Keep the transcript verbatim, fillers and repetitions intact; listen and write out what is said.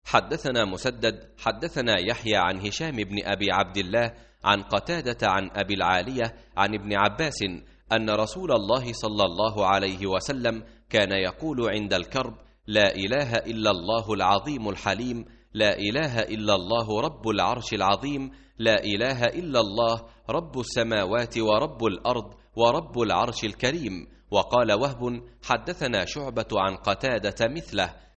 حدثنا مسدد حدثنا يحيى عن هشام بن أبي عبد الله عن قتادة عن أبي العالية عن ابن عباس أن رسول الله صلى الله عليه وسلم كان يقول عند الكرب: لا إله إلا الله العظيم الحليم، لا إله إلا الله رب العرش العظيم، لا إله إلا الله رب السماوات ورب الأرض ورب العرش الكريم. وقال وهب: حدثنا شعبة عن قتادة مثله.